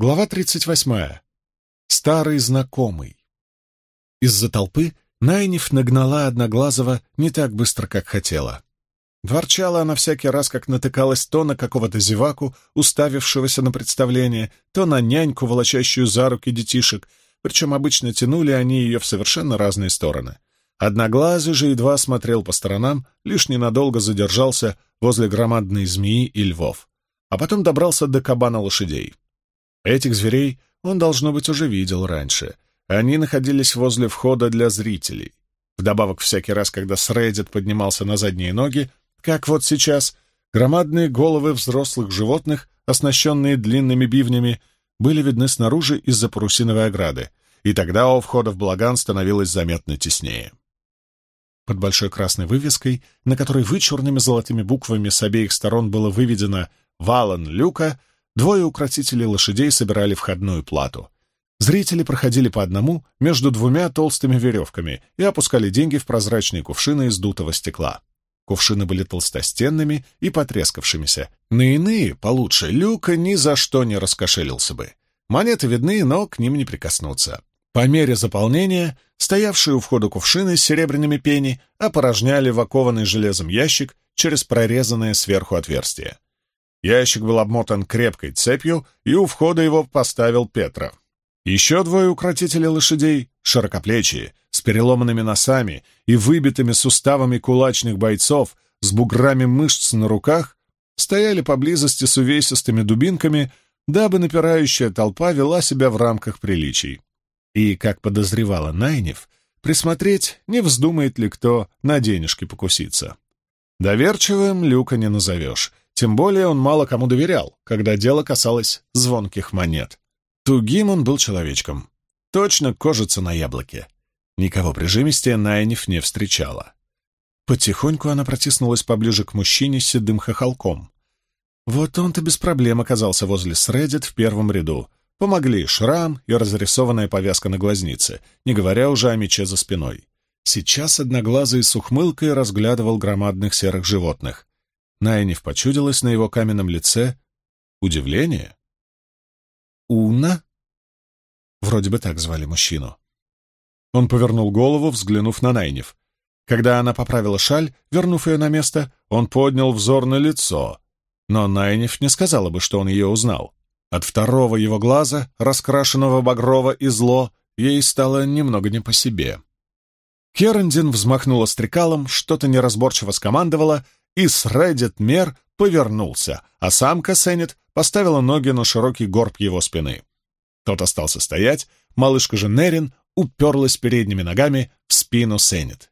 Глава 38. Старый знакомый. Из-за толпы Найниф нагнала Одноглазого не так быстро, как хотела. Ворчала она всякий раз, как натыкалась то на какого-то зеваку, уставившегося на представление, то на няньку, волочащую за руки детишек, причем обычно тянули они ее в совершенно разные стороны. Одноглазый же едва смотрел по сторонам, лишь ненадолго задержался возле громадной змеи и львов, а потом добрался до кабана лошадей. Этих зверей он, должно быть, уже видел раньше. Они находились возле входа для зрителей. Вдобавок, всякий раз, когда Среддит поднимался на задние ноги, как вот сейчас, громадные головы взрослых животных, оснащенные длинными бивнями, были видны снаружи из-за парусиновой ограды, и тогда у входа в балаган становилось заметно теснее. Под большой красной вывеской, на которой вычурными золотыми буквами с обеих сторон было выведено «Валан Люка», двое укротителей лошадей собирали входную плату. Зрители проходили по одному между двумя толстыми веревками и опускали деньги в прозрачные кувшины из дутого стекла. Кувшины были толстостенными и потрескавшимися. На иные, получше, Люка ни за что не раскошелился бы. Монеты видны, но к ним не прикоснуться. По мере заполнения, стоявшие у входа кувшины с серебряными пенни опорожняли в окованный железом ящик через прорезанное сверху отверстие. Ящик был обмотан крепкой цепью, и у входа его поставил Петра. Еще двое укротителей лошадей, широкоплечие, с переломанными носами и выбитыми суставами кулачных бойцов, с буграми мышц на руках, стояли поблизости с увесистыми дубинками, дабы напирающая толпа вела себя в рамках приличий. И, как подозревала Найниф, присмотреть, не вздумает ли кто на денежки покуситься. Доверчивым Люка не назовешь, тем более он мало кому доверял, когда дело касалось звонких монет. Тугим он был человечком, точно кожица на яблоке. Никого прижимистее Найниф не встречала. Потихоньку она протиснулась поближе к мужчине с седым хохолком. Вот он-то без проблем оказался возле Среддит в первом ряду. Помогли шрам и разрисованная повязка на глазнице, не говоря уже о мече за спиной. Сейчас Одноглазый с ухмылкой разглядывал громадных серых животных. Найниф почудилась на его каменном лице удивление. «Уна?» Вроде бы так звали мужчину. Он повернул голову, взглянув на Найниф. Когда она поправила шаль, вернув ее на место, он поднял взор на лицо. Но Найниф не сказала бы, что он ее узнал. От второго его глаза, раскрашенного багрово и зло, ей стало немного не по себе. Керендин взмахнула стрекалом, что-то неразборчиво скомандовала, и Среддит Мер повернулся, а самка Сенет поставила ноги на широкий горб его спины. Тот остался стоять, малышка же Нерин уперлась передними ногами в спину Сенет.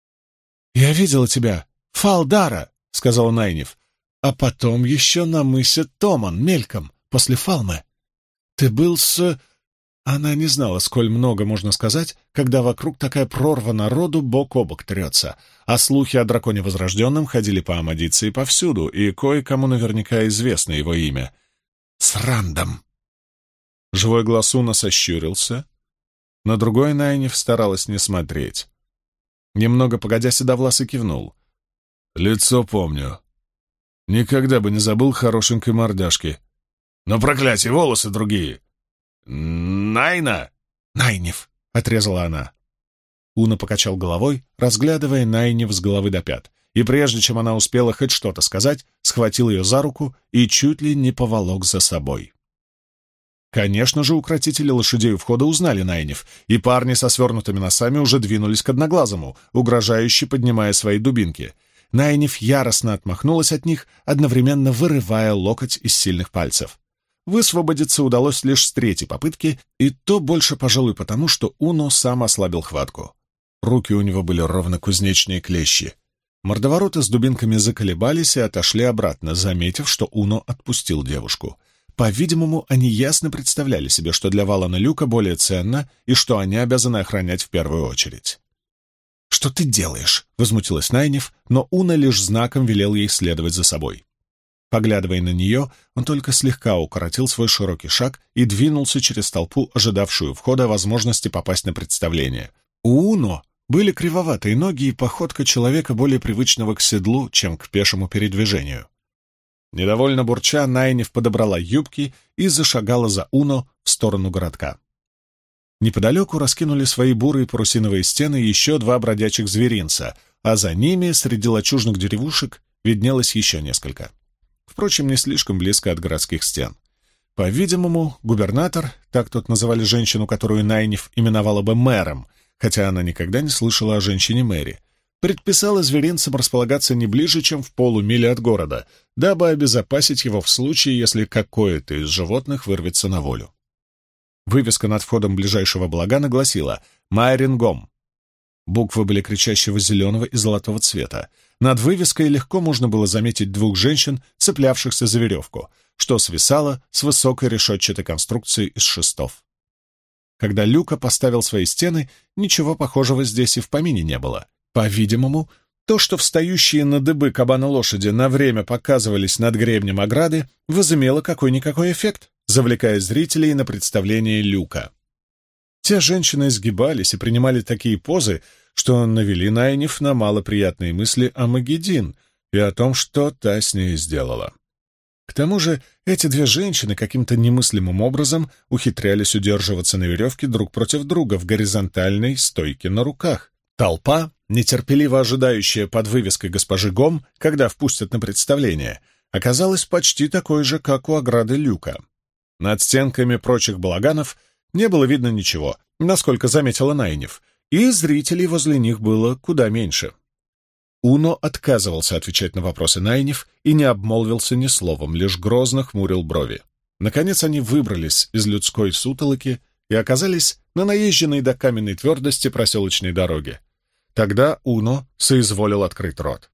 «Я видела тебя, Фалдара», — сказала Найниф, «а потом еще на мысе Томан, мельком, после Фалмы. Ты был с...» Она не знала, сколь много можно сказать, когда вокруг такая прорва народу бок о бок трется, а слухи о драконе Возрожденном ходили по Амадиции повсюду, и кое-кому наверняка известно его имя. «С Рандом». Живой глаз Уна сощурился. На другой Найниф старалась не смотреть. Немного погодя, седовласый кивнул. «Лицо помню. Никогда бы не забыл хорошенькой мордашки. Но, проклятие, волосы другие. Найна!» «Найниф!» — отрезала она. Уна покачал головой, разглядывая Найниф с головы до пят, и прежде чем она успела хоть что-то сказать, схватил ее за руку и чуть ли не поволок за собой. Конечно же, укротители лошадей у входа узнали Найниф, и парни со свернутыми носами уже двинулись к Одноглазому, угрожающе поднимая свои дубинки. Найниф яростно отмахнулась от них, одновременно вырывая локоть из сильных пальцев. Высвободиться удалось лишь с третьей попытки, и то больше, пожалуй, потому, что Уно сам ослабил хватку. Руки у него были ровно кузнечные клещи. Мордовороты с дубинками заколебались и отошли обратно, заметив, что Уно отпустил девушку. По-видимому, они ясно представляли себе, что для Валана Люка более ценно и что они обязаны охранять в первую очередь. «Что ты делаешь?» — возмутилась Найниф, но Уна лишь знаком велел ей следовать за собой. Поглядывая на нее, он только слегка укоротил свой широкий шаг и двинулся через толпу, ожидавшую входа возможности попасть на представление. У Уно были кривоватые ноги и походка человека, более привычного к седлу, чем к пешему передвижению. Недовольно бурча, Найниф подобрала юбки и зашагала за Уно в сторону городка. Неподалеку раскинули свои бурые парусиновые стены еще два бродячих зверинца, а за ними, среди лачужных деревушек, виднелось еще несколько. Впрочем, не слишком близко от городских стен. По-видимому, губернатор, так тут называли женщину, которую Найниф именовала бы мэром, хотя она никогда не слышала о женщине-мэре, предписала зверинцам располагаться не ближе, чем в полумиле от города, дабы обезопасить его в случае, если какое-то из животных вырвется на волю. Вывеска над входом ближайшего балагана гласила «Майрингом». Буквы были кричащего зеленого и золотого цвета. Над вывеской легко можно было заметить двух женщин, цеплявшихся за веревку, что свисало с высокой решетчатой конструкции из шестов. Когда Люка поставил свои стены, ничего похожего здесь и в помине не было. По-видимому, то, что встающие на дыбы кабана-лошади на время показывались над гребнем ограды, возымело какой-никакой эффект, завлекая зрителей на представление Люка. Те женщины изгибались и принимали такие позы, что навели Найниф на малоприятные мысли о Магедин и о том, что та с ней сделала. К тому же эти две женщины каким-то немыслимым образом ухитрялись удерживаться на веревке друг против друга в горизонтальной стойке на руках. Толпа, нетерпеливо ожидающая под вывеской госпожи Гом, когда впустят на представление, оказалась почти такой же, как у ограды Люка. Над стенками прочих балаганов не было видно ничего, насколько заметила Найниф, и зрителей возле них было куда меньше. Уно отказывался отвечать на вопросы Найниф и не обмолвился ни словом, лишь грозно хмурил брови. Наконец они выбрались из людской сутолоки и оказались на наезженной до каменной твердости проселочной дороге. Тогда Уно соизволил открыть рот.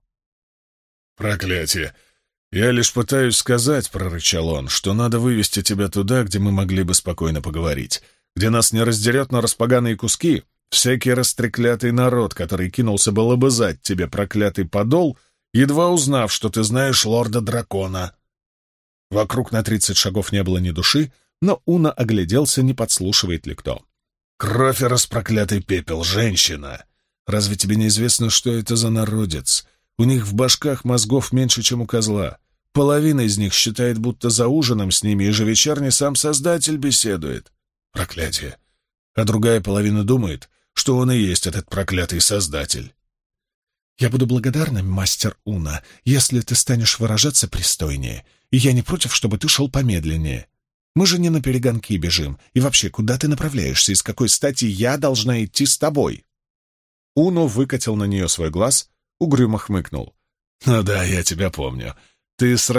«Проклятие! Я лишь пытаюсь сказать, — прорычал он, — что надо вывести тебя туда, где мы могли бы спокойно поговорить, где нас не раздерет на распоганые куски всякий растреклятый народ, который кинулся бы лобызать тебе проклятый подол, едва узнав, что ты знаешь лорда-дракона». Вокруг на 30 шагов не было ни души, но Уно огляделся, не подслушивает ли кто. «Кровь и распроклятый пепел, женщина! Разве тебе не известно, что это за народец? У них в башках мозгов меньше, чем у козла. Половина из них считает, будто за ужином с ними ежевечерне сам Создатель беседует. Проклятие! А другая половина думает, что он и есть этот проклятый Создатель». «Я буду благодарна, мастер Уно, если ты станешь выражаться пристойнее, и я не против, чтобы ты шел помедленнее. Мы же не на перегонки бежим, и вообще, куда ты направляешься, и с какой стати я должна идти с тобой?» Уно выкатил на нее свой глаз, угрюмо хмыкнул. «Ну да, я тебя помню. Ты с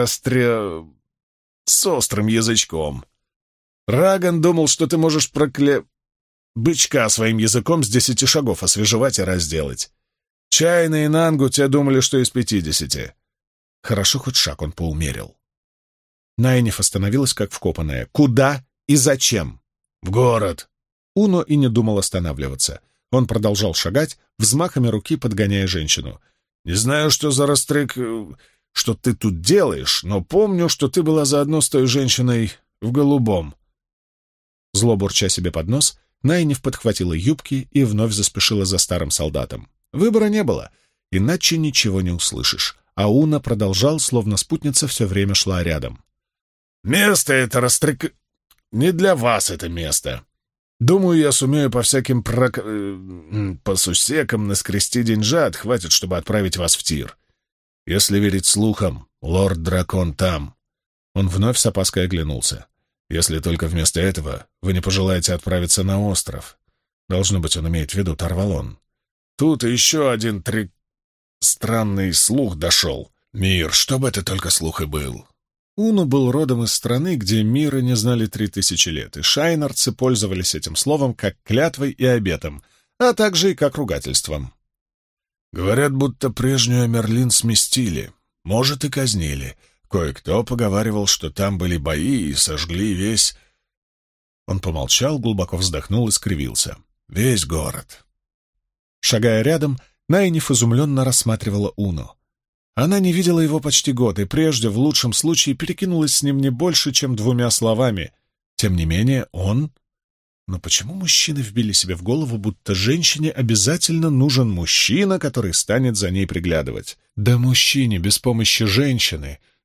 острым язычком. Раган думал, что ты можешь бычка своим языком с 10 шагов освежевать и разделать. Чайна и Нангу те думали, что из 50. Хорошо, хоть шаг он поумерил. Найниф остановилась, как вкопанная. «Куда и зачем?» «В город». Уно и не думал останавливаться. Он продолжал шагать, взмахами руки подгоняя женщину. «Не знаю, что за что ты тут делаешь, но помню, что ты была заодно с той женщиной в голубом». Зло бурча себе под нос, Найниф подхватила юбки и вновь заспешила за старым солдатом. Выбора не было, иначе ничего не услышишь. А Уно продолжал, словно спутница все время шла рядом. «Место это Не для вас это место. Думаю, я сумею по всяким по сусекам наскрести деньжат, хватит, чтобы отправить вас в Тир. Если верить слухам, лорд-дракон там». Он вновь с опаской оглянулся. «Если только вместо этого вы не пожелаете отправиться на остров. Должно быть, он имеет в виду Тарвалон. Тут еще один странный слух дошел. Мир, что бы это только слух и был». Уно был родом из страны, где мира не знали 3000 лет, и шайнарцы пользовались этим словом как клятвой и обетом, а также и как ругательством. «Говорят, будто прежнюю Амерлин сместили, может, и казнили. Кое-кто поговаривал, что там были бои и сожгли весь...» Он помолчал, глубоко вздохнул и скривился. «Весь город». Шагая рядом, Найниф изумленно рассматривала Уно. Она не видела его почти год, и прежде, в лучшем случае, перекинулась с ним не больше, чем 2 словами. Тем не менее, он... Но почему мужчины вбили себе в голову, будто женщине обязательно нужен мужчина, который станет за ней приглядывать? Да мужчине без помощи женщины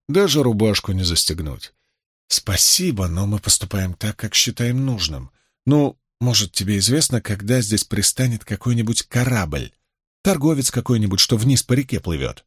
даже рубашку не застегнуть. Спасибо, но мы поступаем так, как считаем нужным. Ну, может, тебе известно, когда здесь пристанет какой-нибудь корабль? Торговец какой-нибудь, что вниз по реке плывет.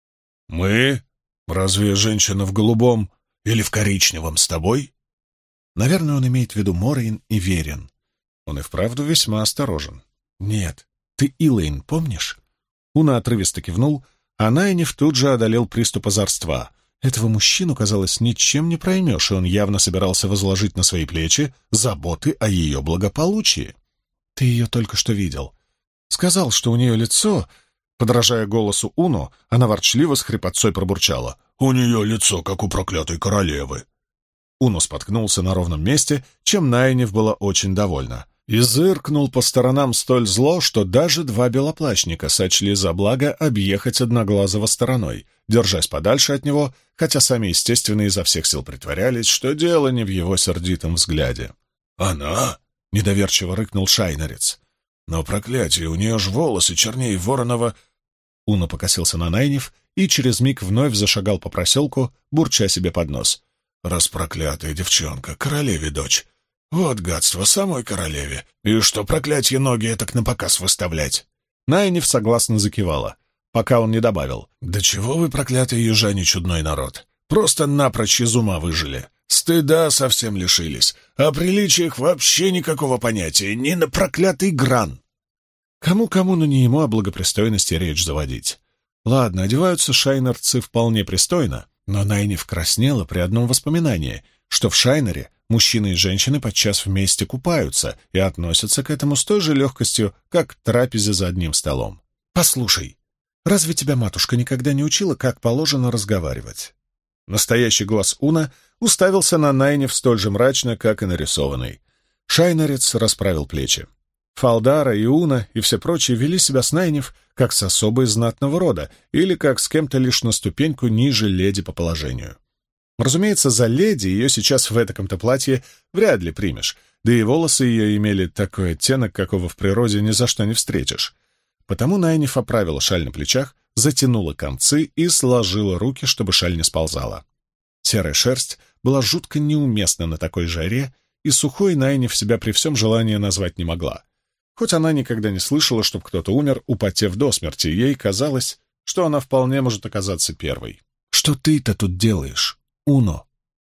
Мы? Разве женщина в голубом или в коричневом с тобой? Наверное, он имеет в виду Морейн и Верин. Он и вправду весьма осторожен. Нет, ты Илэйн помнишь? Уна отрывисто кивнул, а Найниф тут же одолел приступ озорства. Этого мужчину, казалось, ничем не проймешь, и он явно собирался возложить на свои плечи заботы о ее благополучии. Ты ее только что видел. Сказал, что у нее лицо... Подражая голосу Уно, она ворчливо с хрипотцой пробурчала. «У нее лицо, как у проклятой королевы». Уно споткнулся на ровном месте, чем Найниф была очень довольна, и зыркнул по сторонам столь зло, что даже два белоплащника сочли за благо объехать Одноглазого стороной, держась подальше от него, хотя сами, естественно, изо всех сил притворялись, что дело не в его сердитом взгляде. «Она?» — недоверчиво рыкнул шайнерец. «Но проклятие, у нее ж волосы чернее вороного...» Уно покосился на Найниф и через миг вновь зашагал по проселку, бурча себе под нос. «Распроклятая девчонка, королеве дочь. Вот гадство, самой королеве. И что, проклятье, ноги этак напоказ выставлять?» Найниф согласно закивала, пока он не добавил. «Да чего вы, проклятые южане, чудной народ? Просто напрочь из ума выжили. Стыда совсем лишились. О приличиях вообще никакого понятия, ни на проклятый гран». Кому-кому, но не ему о благопристойности речь заводить. Ладно, одеваются шайнерцы вполне пристойно, но Найниф краснела при одном воспоминании, что в Шайнере мужчины и женщины подчас вместе купаются и относятся к этому с той же легкостью, как к трапезе за одним столом. «Послушай, разве тебя матушка никогда не учила, как положено разговаривать?» Настоящий глаз Уна уставился на Найниф столь же мрачно, как и нарисованный. Шайнерец расправил плечи. Фалдара и Уна и все прочие вели себя с Найниф как с особой знатного рода или как с кем-то лишь на ступеньку ниже леди по положению. Разумеется, за леди ее сейчас в этаком-то платье вряд ли примешь, да и волосы ее имели такой оттенок, какого в природе ни за что не встретишь. Потому Найниф оправила шаль на плечах, затянула концы и сложила руки, чтобы шаль не сползала. Серая шерсть была жутко неуместна на такой жаре, и сухой Найниф себя при всем желании назвать не могла. Хоть она никогда не слышала, чтобы кто-то умер, употев до смерти, ей казалось, что она вполне может оказаться первой. «Что ты-то тут делаешь, Уно?»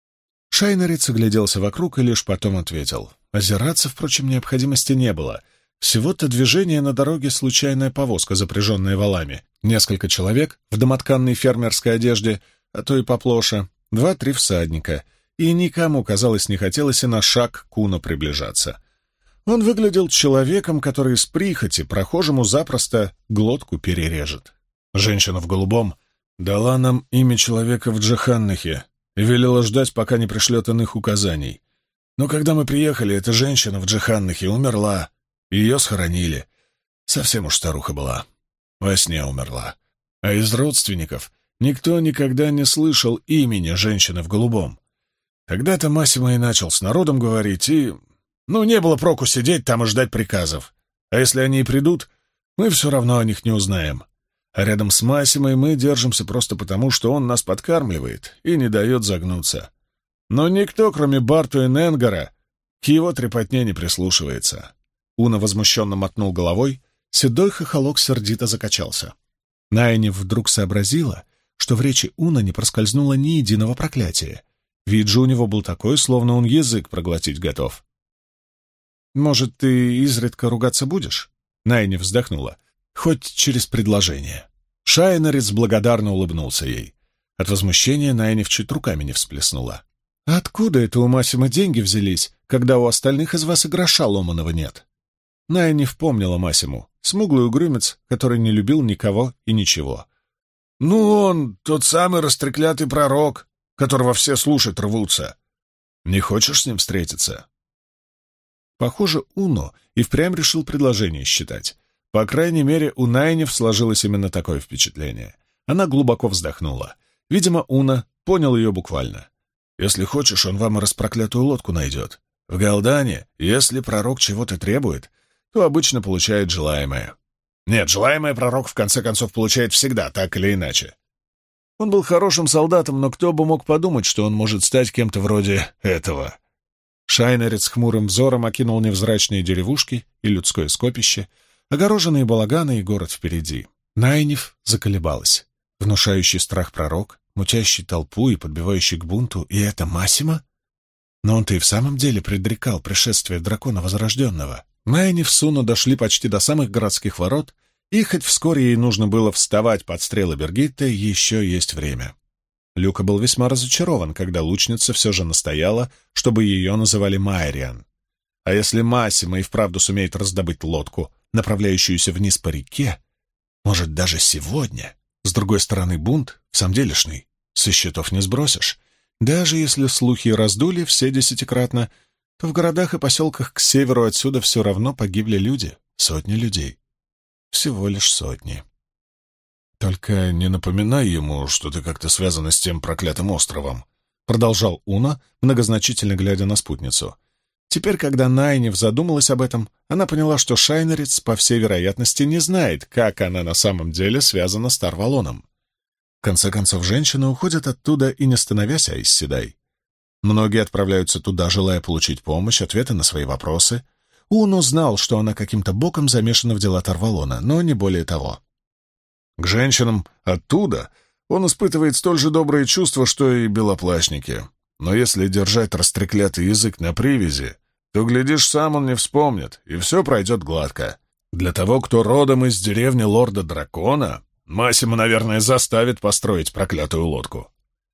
Шайнерец огляделся вокруг и лишь потом ответил. Озираться, впрочем, необходимости не было. Всего-то движение на дороге — случайная повозка, запряженная валами, несколько человек в домотканной фермерской одежде, а то и поплоше, 2-3 всадника, и никому, казалось, не хотелось и на шаг к Уно приближаться. Он выглядел человеком, который из прихоти прохожему запросто глотку перережет. Женщина в голубом дала нам имя человека в Джаханнахе и велела ждать, пока не пришлет иных указаний. Но когда мы приехали, эта женщина в Джаханнахе умерла, и ее схоронили. Совсем уж старуха была. Во сне умерла. А из родственников никто никогда не слышал имени женщины в голубом. Тогда-то Массимо и начал с народом говорить, и... не было проку сидеть там и ждать приказов. А если они и придут, мы все равно о них не узнаем. А рядом с Массимой мы держимся просто потому, что он нас подкармливает и не дает загнуться. Но никто, кроме Барту и Ненгара, к его трепотне не прислушивается. Уна возмущенно мотнул головой, седой хохолок сердито закачался. Найниф вдруг сообразила, что в речи Уна не проскользнуло ни единого проклятия. Вид же у него был такой, словно он язык проглотить готов. «Может, ты изредка ругаться будешь?» Найниф вздохнула. «Хоть через предложение». Шайнерец благодарно улыбнулся ей. От возмущения Найниф чуть руками не всплеснула. «А откуда это у Массима деньги взялись, когда у остальных из вас и гроша ломаного нет?» Найниф помнила Массиму, смуглый угрюмец, который не любил никого и ничего. Он тот самый растреклятый пророк, которого все слушать рвутся. Не хочешь с ним встретиться?» Похоже, Уно и впрямь решил предложение считать. По крайней мере, у Найниф сложилось именно такое впечатление. Она глубоко вздохнула. Видимо, Уно понял ее буквально. «Если хочешь, он вам и распроклятую лодку найдет. В Галдане, если пророк чего-то требует, то обычно получает желаемое. Нет, желаемое пророк в конце концов получает всегда, так или иначе. Он был хорошим солдатом, но кто бы мог подумать, что он может стать кем-то вроде этого? Шайнерец хмурым взором окинул невзрачные деревушки и людское скопище, огороженные балаганы и город впереди. Найниф заколебалась. Внушающий страх пророк, мутящий толпу и подбивающий к бунту, и это Массимо? Но он-то и в самом деле предрекал пришествие дракона Возрожденного. Найниф с Уно дошли почти до самых городских ворот, и хоть вскоре ей нужно было вставать под стрелы Бергитты, еще есть время. Люка был весьма разочарован, когда лучница все же настояла, чтобы ее называли Майриан. А если Массимо и вправду сумеет раздобыть лодку, направляющуюся вниз по реке, может, даже сегодня? С другой стороны, бунт, в самом делешный, со счетов не сбросишь. Даже если слухи раздули все десятикратно, то в городах и поселках к северу отсюда все равно погибли люди, сотни людей. Всего лишь сотни. «Только не напоминай ему, что ты как-то связана с тем проклятым островом», — продолжал Уно, многозначительно глядя на спутницу. Теперь, когда Найниф задумалась об этом, она поняла, что Шайнерец, по всей вероятности, не знает, как она на самом деле связана с Тарвалоном. В конце концов, женщины уходят оттуда и не становясь Аис Седай. Многие отправляются туда, желая получить помощь, ответы на свои вопросы. Уно знал, что она каким-то боком замешана в дела Тарвалона, но не более того. К женщинам оттуда он испытывает столь же добрые чувства, что и белоплащники. Но если держать растреклятый язык на привязи, то, глядишь, сам он не вспомнит, и все пройдет гладко. Для того, кто родом из деревни лорда-дракона, Массимо, наверное, заставит построить проклятую лодку.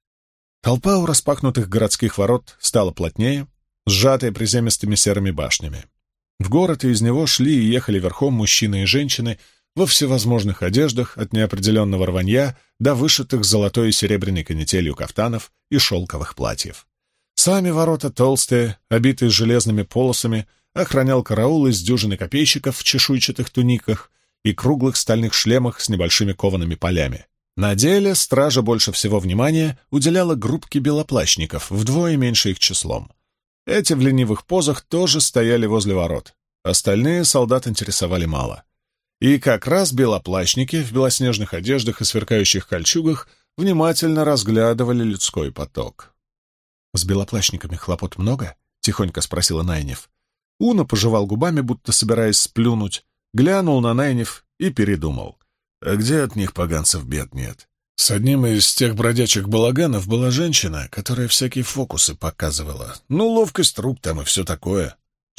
Толпа у распахнутых городских ворот стала плотнее, сжатая приземистыми серыми башнями. В город и из него шли и ехали верхом мужчины и женщины во всевозможных одеждах от неопределенного рванья до вышитых золотой и серебряной канителью кафтанов и шелковых платьев. Сами ворота толстые, обитые железными полосами, охранял караул из дюжины копейщиков в чешуйчатых туниках и круглых стальных шлемах с небольшими коваными полями. На деле стража больше всего внимания уделяла группке белоплащников, вдвое меньше их числом. Эти в ленивых позах тоже стояли возле ворот. Остальные солдат интересовали мало. И как раз белоплащники в белоснежных одеждах и сверкающих кольчугах внимательно разглядывали людской поток. «С белоплащниками хлопот много?» — тихонько спросила Найниф. Уно пожевал губами, будто собираясь сплюнуть, глянул на Найниф и передумал. «А где от них поганцев бед нет? С одним из тех бродячих балаганов была женщина, которая всякие фокусы показывала. Ну, ловкость рук там и все такое.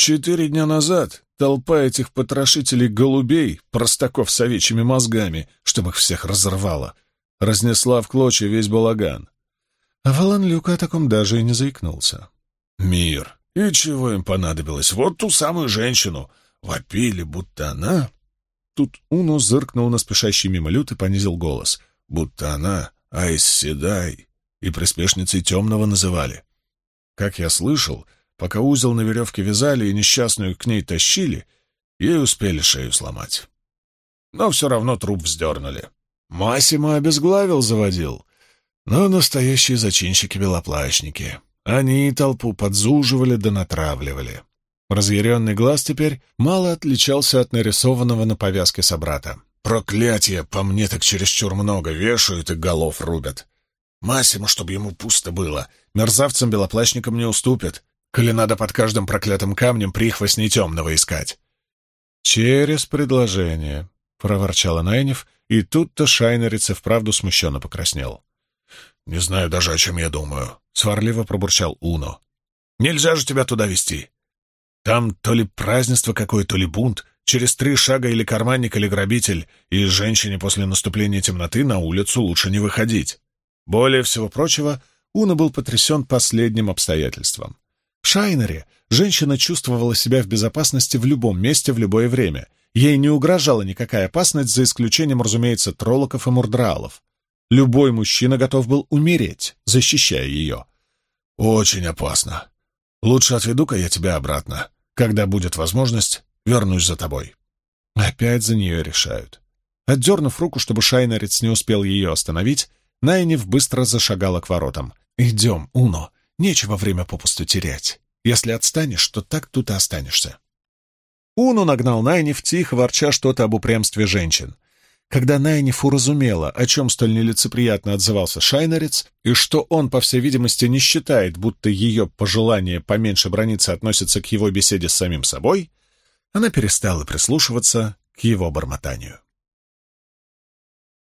4 дня назад толпа этих потрошителей голубей, простаков с овечьими мозгами, чтобы их всех разорвала, разнесла в клочья весь балаган. А Валан Люка о таком даже и не заикнулся. Мир. И чего им понадобилось? Вот ту самую женщину. Вопили, будто она... Тут Уно зыркнул на спешащий мимо Лют и понизил голос. Будто она Аис Седай и приспешницей Темного называли. Как я слышал, пока узел на веревке вязали и несчастную к ней тащили, ей успели шею сломать. Но все равно труп вздернули. Массимо обезглавил, заводил. Но настоящие зачинщики-белоплащники. Они толпу подзуживали да натравливали. Разъяренный глаз теперь мало отличался от нарисованного на повязке собрата. Проклятие, по мне так чересчур много, вешают и голов рубят. Массимо, чтобы ему пусто было, мерзавцам-белоплащникам не уступят, коли надо под каждым проклятым камнем прихвостней Темного искать. «Через предложение», — проворчала Найниф, и тут-то Шайнерец и вправду смущенно покраснел. «Не знаю даже, о чем я думаю», — сварливо пробурчал Уно. «Нельзя же тебя туда везти. Там то ли празднество какое, то ли бунт, через 3 шага или карманник, или грабитель, и женщине после наступления темноты на улицу лучше не выходить». Более всего прочего, Уно был потрясен последним обстоятельством. В Шайнере женщина чувствовала себя в безопасности в любом месте в любое время. Ей не угрожала никакая опасность, за исключением, разумеется, троллоков и мурдраалов. Любой мужчина готов был умереть, защищая ее. «Очень опасно. Лучше отведу-ка я тебя обратно. Когда будет возможность, вернусь за тобой». Опять за нее решают. Отдернув руку, чтобы Шайнерец не успел ее остановить, Найниф быстро зашагала к воротам. «Идем, Уно, нечего время попусту терять. Если отстанешь, то так тут и останешься». Уно нагнал Найниф, тихо ворча что-то об упрямстве женщин. Когда Найниф уразумела, о чем столь нелицеприятно отзывался шайнерец, и что он, по всей видимости, не считает, будто ее пожелание поменьше браниться относится к его беседе с самим собой, она перестала прислушиваться к его бормотанию.